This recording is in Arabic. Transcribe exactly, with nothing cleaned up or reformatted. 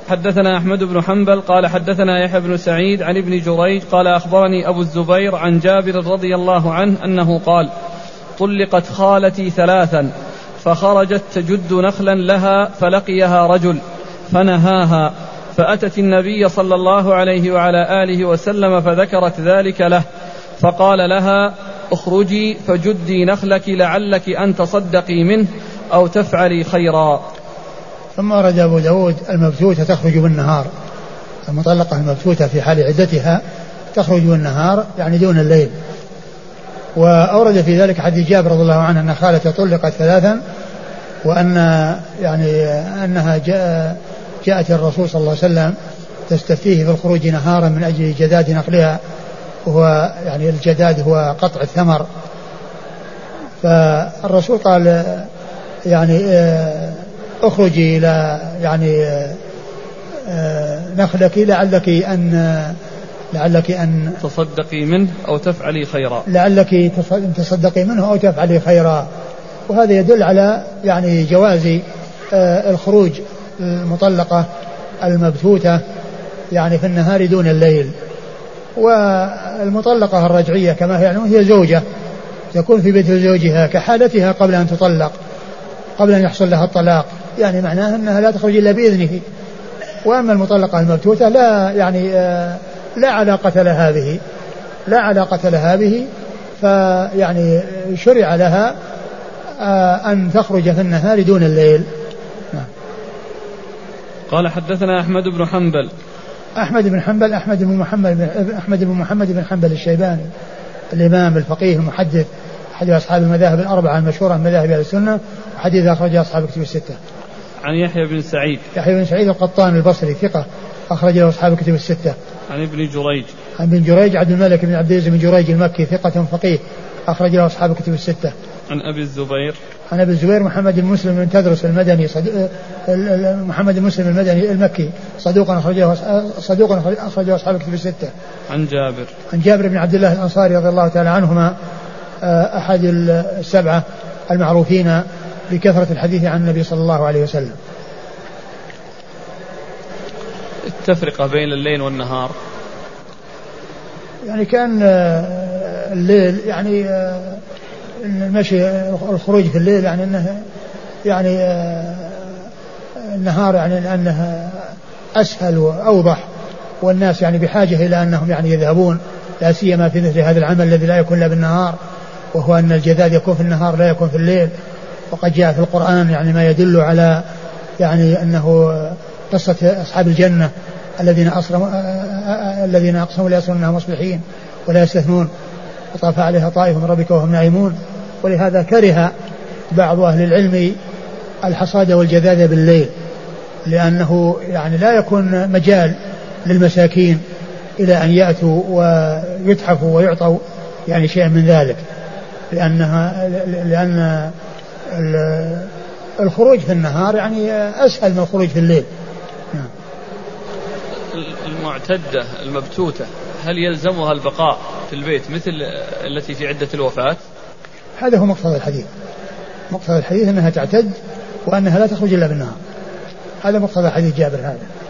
حدثنا أحمد بن حنبل قال حدثنا يحيى بن سعيد عن ابن جريج قال أخبرني أبو الزبير عن جابر رضي الله عنه أنه قال طلقت خالتي ثلاثا فخرجت تجد نخلا لها فلقيها رجل فنهاها فأتت النبي صلى الله عليه وعلى آله وسلم فذكرت ذلك له فقال لها اخرجي فجدي نخلك لعلك أن تصدقي منه أو تفعلي خيرا. ثم ورد أبو داود المبتوتة تخرج بالنهار، المطلقة المبتوتة في حال عدتها تخرج بالنهار يعني دون الليل. وأورد في ذلك حديث جابر رضي الله عنه أن خالته طلقت ثلاثا وأن يعني أنها جاء جاءت الرسول صلى الله عليه وسلم تستفتيه في الخروج نهارا من أجل جداد نخلها، وهو يعني الجداد هو قطع الثمر. فالرسول قال يعني اخرجي إلى يعني نخلك لعلك أن لعلك أن تصدقي منه أو تفعلي خيرا لعلك تصدقي منه أو تفعلي خيرا. وهذا يدل على يعني جواز الخروج المطلقة المبثوثة يعني في النهار دون الليل. والمطلقة الرجعية كما هي يعني هي زوجة تكون في بيت زوجها كحالتها قبل أن تطلق، قبل أن يحصل لها الطلاق، يعني معناه أنها لا تخرج إلا بإذنه. وأما المطلقة المبثوثة لا يعني لا علاقة لها به لا علاقة لها به فيعني شرع لها أن تخرج في النهار دون الليل. قال حدثنا أحمد بن حنبل أحمد بن حنبل أحمد بن محمد بن أحمد بن محمد بن حنبل الشيباني الإمام الفقيه المحدث أحد أصحاب المذاهب الأربعة المشهورة من مذاهب أهل السنة، وحديث أخرج أصحاب الكتب الستة. عن يحيى بن سعيد يحيى بن سعيد القطان البصري ثقة أخرج له أصحاب الكتب الستة. عن ابن جريج عن ابن جريج عبد الملك بن عبد العزيز بن جريج المكي ثقة فقيه أخرج له أصحاب الكتب الستة. عن أبي الزبير عن أبي الزبير محمد بن مسلم بن تدرس المدني صد... محمد بن مسلم المدني المكي صدوق أخرجه صدوق أخرجه أصحاب الكتب الستة. عن جابر عن جابر بن عبد الله الأنصاري رضي الله تعالى عنهما أحد السبعة المعروفين بكثرة الحديث عن النبي صلى الله عليه وسلم. التفرقة بين الليل والنهار يعني كان الليل يعني المشي الخروج في الليل يعني انه يعني النهار يعني لانه اسهل واوضح، والناس يعني بحاجه الى انهم يعني يذهبون لا سيما في مثل هذا العمل الذي لا يكون الا بالنهار، وهو ان الجداد يكون في النهار لا يكون في الليل. وقد جاء في القرآن يعني ما يدل على يعني انه قصة اصحاب الجنة الذين اصرموا الذين اقسموا لا يصرون انهم مصبحين ولا يستثنون فطاف عليها طائف من ربك وهم نائمون. ولهذا كره بعض أهل العلم الحصاد والجذاذ بالليل، لأنه يعني لا يكون مجال للمساكين إلى أن يأتوا ويتحفوا ويعطوا يعني شيء من ذلك، لأنها لأن الخروج في النهار يعني أسهل من الخروج في الليل. المعتدة المبتوتة هل يلزمها البقاء في البيت مثل التي في عدة الوفاة؟ هذا هو مقصد الحديث. مقصد الحديث أنها تعتد وأنها لا تخرج إلا بالنهار، هذا مقصد حديث جابر هذا.